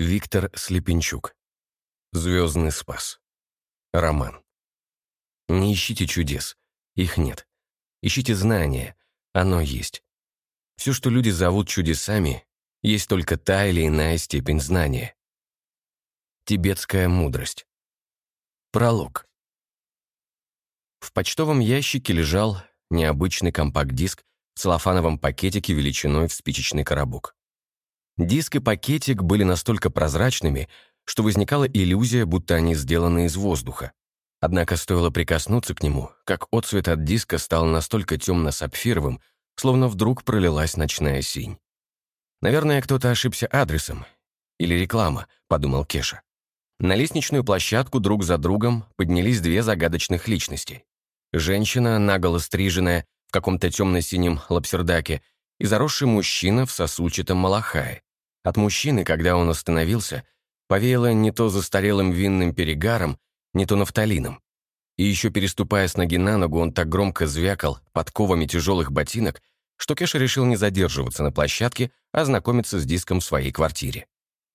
Виктор Слепенчук. «Звездный спас». Роман. Не ищите чудес. Их нет. Ищите знания. Оно есть. Все, что люди зовут чудесами, есть только та или иная степень знания. Тибетская мудрость. Пролог. В почтовом ящике лежал необычный компакт-диск в целлофановом пакетике величиной в спичечный коробок. Диск и пакетик были настолько прозрачными, что возникала иллюзия, будто они сделаны из воздуха. Однако стоило прикоснуться к нему, как отцвет от диска стал настолько темно-сапфировым, словно вдруг пролилась ночная синь. «Наверное, кто-то ошибся адресом. Или реклама», — подумал Кеша. На лестничную площадку друг за другом поднялись две загадочных личности. Женщина, наголо стриженная, в каком-то темно-синем лапсердаке, и заросший мужчина в сосульчатом малахае. От мужчины, когда он остановился, повеяло не то застарелым винным перегаром, не то нафталином. И еще переступая с ноги на ногу, он так громко звякал подковами тяжелых ботинок, что Кеша решил не задерживаться на площадке, а знакомиться с диском в своей квартире.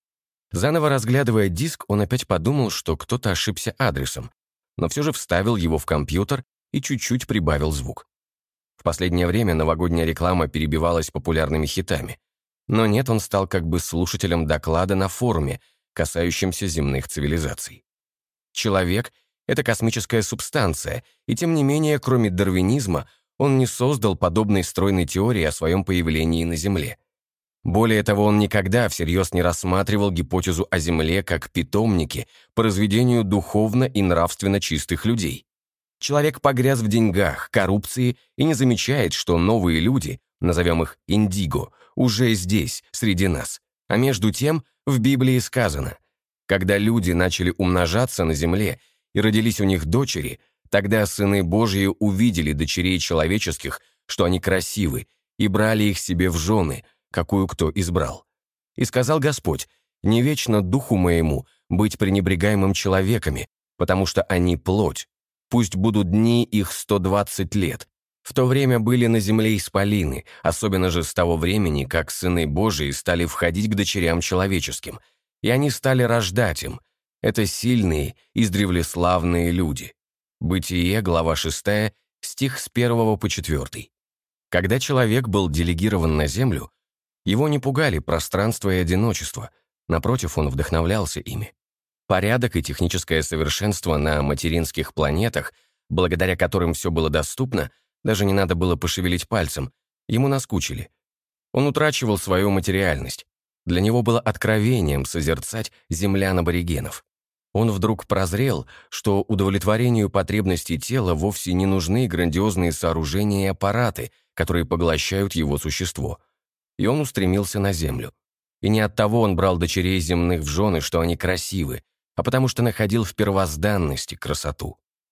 Заново разглядывая диск, он опять подумал, что кто-то ошибся адресом, но все же вставил его в компьютер и чуть-чуть прибавил звук. В последнее время новогодняя реклама перебивалась популярными хитами. Но нет, он стал как бы слушателем доклада на форуме, касающемся земных цивилизаций. Человек — это космическая субстанция, и тем не менее, кроме дарвинизма, он не создал подобной стройной теории о своем появлении на Земле. Более того, он никогда всерьез не рассматривал гипотезу о Земле как питомнике по разведению духовно и нравственно чистых людей. Человек погряз в деньгах, коррупции и не замечает, что новые люди, назовем их индиго, уже здесь, среди нас. А между тем, в Библии сказано: «Когда люди начали умножаться на земле и родились у них дочери, тогда сыны Божьи увидели дочерей человеческих, что они красивы, и брали их себе в жены, какую кто избрал. И сказал Господь: не вечно духу моему быть пренебрегаемым человеками, потому что они плоть. Пусть будут дни их 120 лет. В то время были на земле исполины, особенно же с того времени, как сыны Божии стали входить к дочерям человеческим, и они стали рождать им. Это сильные, издревле славные люди». Бытие, глава 6, стих с 1 по 4. Когда человек был делегирован на землю, его не пугали пространство и одиночество, напротив, он вдохновлялся ими. Порядок и техническое совершенство на материнских планетах, благодаря которым все было доступно, даже не надо было пошевелить пальцем, ему наскучили. Он утрачивал свою материальность. Для него было откровением созерцать землян-аборигенов. Он вдруг прозрел, что удовлетворению потребностей тела вовсе не нужны грандиозные сооружения и аппараты, которые поглощают его существо. И он устремился на землю. И не от того он брал дочерей земных в жены, что они красивы, а потому что находил в первозданности красоту.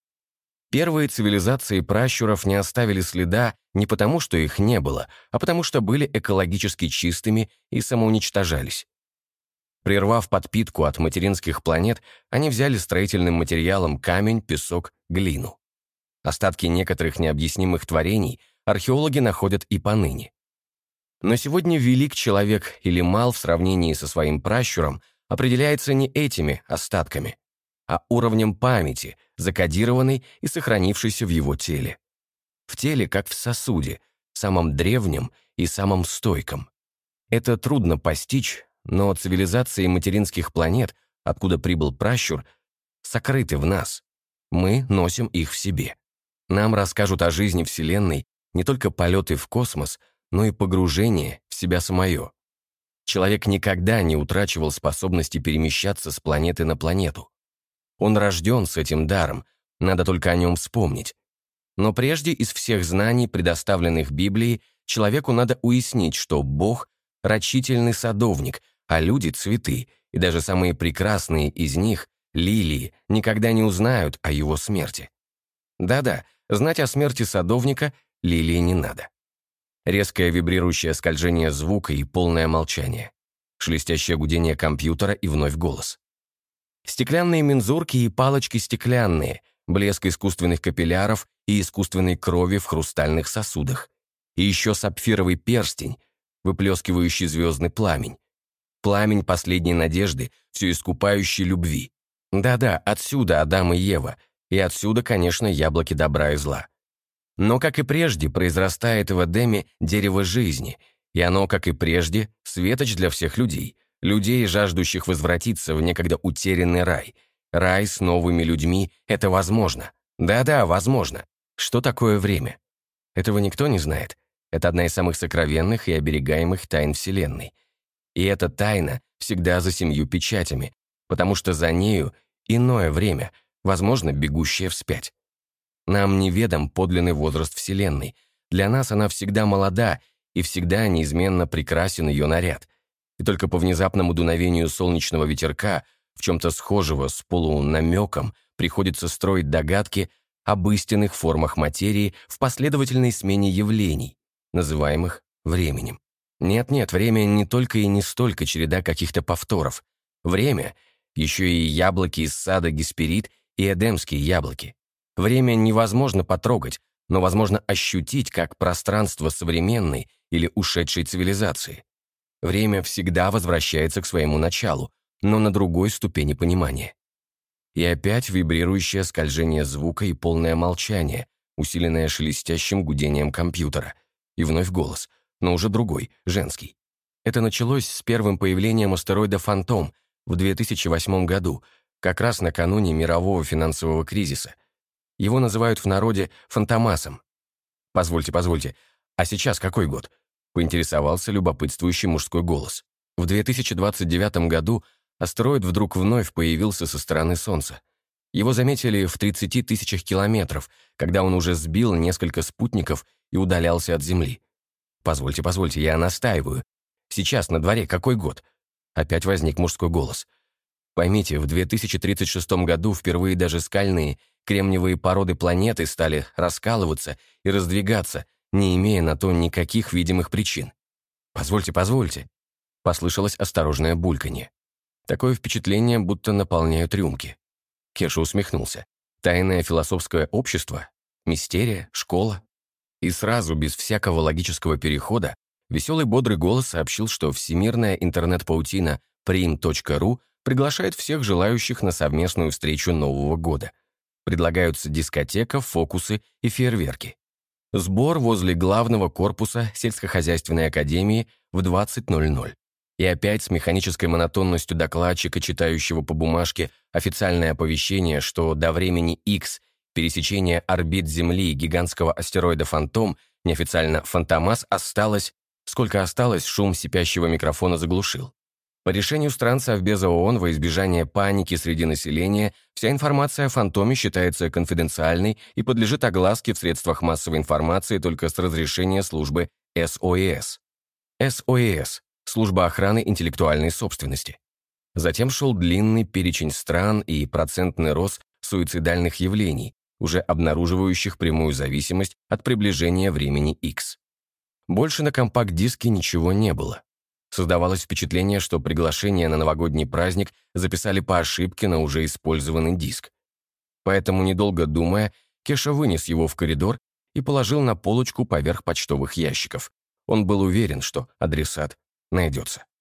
Первые цивилизации пращуров не оставили следа не потому, что их не было, а потому что были экологически чистыми и самоуничтожались. Прервав подпитку от материнских планет, они взяли строительным материалом камень, песок, глину. Остатки некоторых необъяснимых творений археологи находят и поныне. Но сегодня велик человек или мал в сравнении со своим пращуром определяется не этими остатками, а уровнем памяти, закодированной и сохранившейся в его теле. В теле, как в сосуде, самом древнем и самом стойком. Это трудно постичь, но цивилизации материнских планет, откуда прибыл пращур, сокрыты в нас. Мы носим их в себе. Нам расскажут о жизни Вселенной не только полеты в космос, но и погружение в себя самое. Человек никогда не утрачивал способности перемещаться с планеты на планету. Он рожден с этим даром, надо только о нем вспомнить. Но прежде из всех знаний, предоставленных Библией, человеку надо уяснить, что Бог – рачительный садовник, а люди – цветы, и даже самые прекрасные из них, лилии, никогда не узнают о его смерти. Да-да, знать о смерти садовника лилии не надо. Резкое вибрирующее скольжение звука и полное молчание. Шелестящее гудение компьютера и вновь голос. Стеклянные мензурки и палочки стеклянные, блеск искусственных капилляров и искусственной крови в хрустальных сосудах. И еще сапфировый перстень, выплескивающий звездный пламень. Пламень последней надежды, все искупающей любви. Да-да, отсюда Адам и Ева, и отсюда, конечно, яблоки добра и зла. Но, как и прежде, произрастает в Эдеме дерево жизни, и оно, как и прежде, светоч для всех людей, людей, жаждущих возвратиться в некогда утерянный рай. Рай с новыми людьми — это возможно. Да-да, возможно. Что такое время? Этого никто не знает. Это одна из самых сокровенных и оберегаемых тайн Вселенной. И эта тайна всегда за 7 печатями, потому что за нею иное время, возможно, бегущее вспять. Нам неведом подлинный возраст Вселенной. Для нас она всегда молода, и всегда неизменно прекрасен ее наряд. И только по внезапному дуновению солнечного ветерка, в чем-то схожего с полунамеком, приходится строить догадки об истинных формах материи в последовательной смене явлений, называемых временем. Нет-нет, время не только и не столько череда каких-то повторов. Время — еще и яблоки из сада Гесперид и эдемские яблоки. Время невозможно потрогать, но возможно ощутить как пространство современной или ушедшей цивилизации. Время всегда возвращается к своему началу, но на другой ступени понимания. И опять вибрирующее скольжение звука и полное молчание, усиленное шелестящим гудением компьютера. И вновь голос, но уже другой, женский. Это началось с первым появлением астероида «Фантом» в 2008 году, как раз накануне мирового финансового кризиса. Его называют в народе «фантомасом». Позвольте, а сейчас какой год? Поинтересовался любопытствующий мужской голос. В 2029 году астероид вдруг вновь появился со стороны Солнца. Его заметили в 30 тысячах километров, когда он уже сбил несколько спутников и удалялся от Земли. Позвольте, я настаиваю. Сейчас на дворе какой год? Опять возник мужской голос. Поймите, в 2036 году впервые даже скальные кремниевые породы планеты стали раскалываться и раздвигаться, не имея на то никаких видимых причин. Позвольте. Послышалось осторожное бульканье. Такое впечатление, будто наполняют рюмки. Кеша усмехнулся. Тайное философское общество? Мистерия? Школа? И сразу, без всякого логического перехода, веселый бодрый голос сообщил, что всемирная интернет-паутина prim.ru приглашает всех желающих на совместную встречу Нового года. Предлагаются дискотека, фокусы и фейерверки. Сбор возле главного корпуса сельскохозяйственной академии в 20:00. И опять с механической монотонностью докладчика, читающего по бумажке официальное оповещение, что до времени X пересечения орбит Земли гигантского астероида «Фантом», неофициально «Фантомас», осталось... Сколько осталось, шум сипящего микрофона заглушил. По решению стран Совбеза ООН во избежание паники среди населения, вся информация о «Фантоме» считается конфиденциальной и подлежит огласке в средствах массовой информации только с разрешения службы СОЭС. СОЭС – служба охраны интеллектуальной собственности. Затем шел длинный перечень стран и процентный рост суицидальных явлений, уже обнаруживающих прямую зависимость от приближения времени X. Больше на компакт-диске ничего не было. Создавалось впечатление, что приглашение на новогодний праздник записали по ошибке на уже использованный диск. Поэтому, недолго думая, Кеша вынес его в коридор и положил на полочку поверх почтовых ящиков. Он был уверен, что адресат найдется.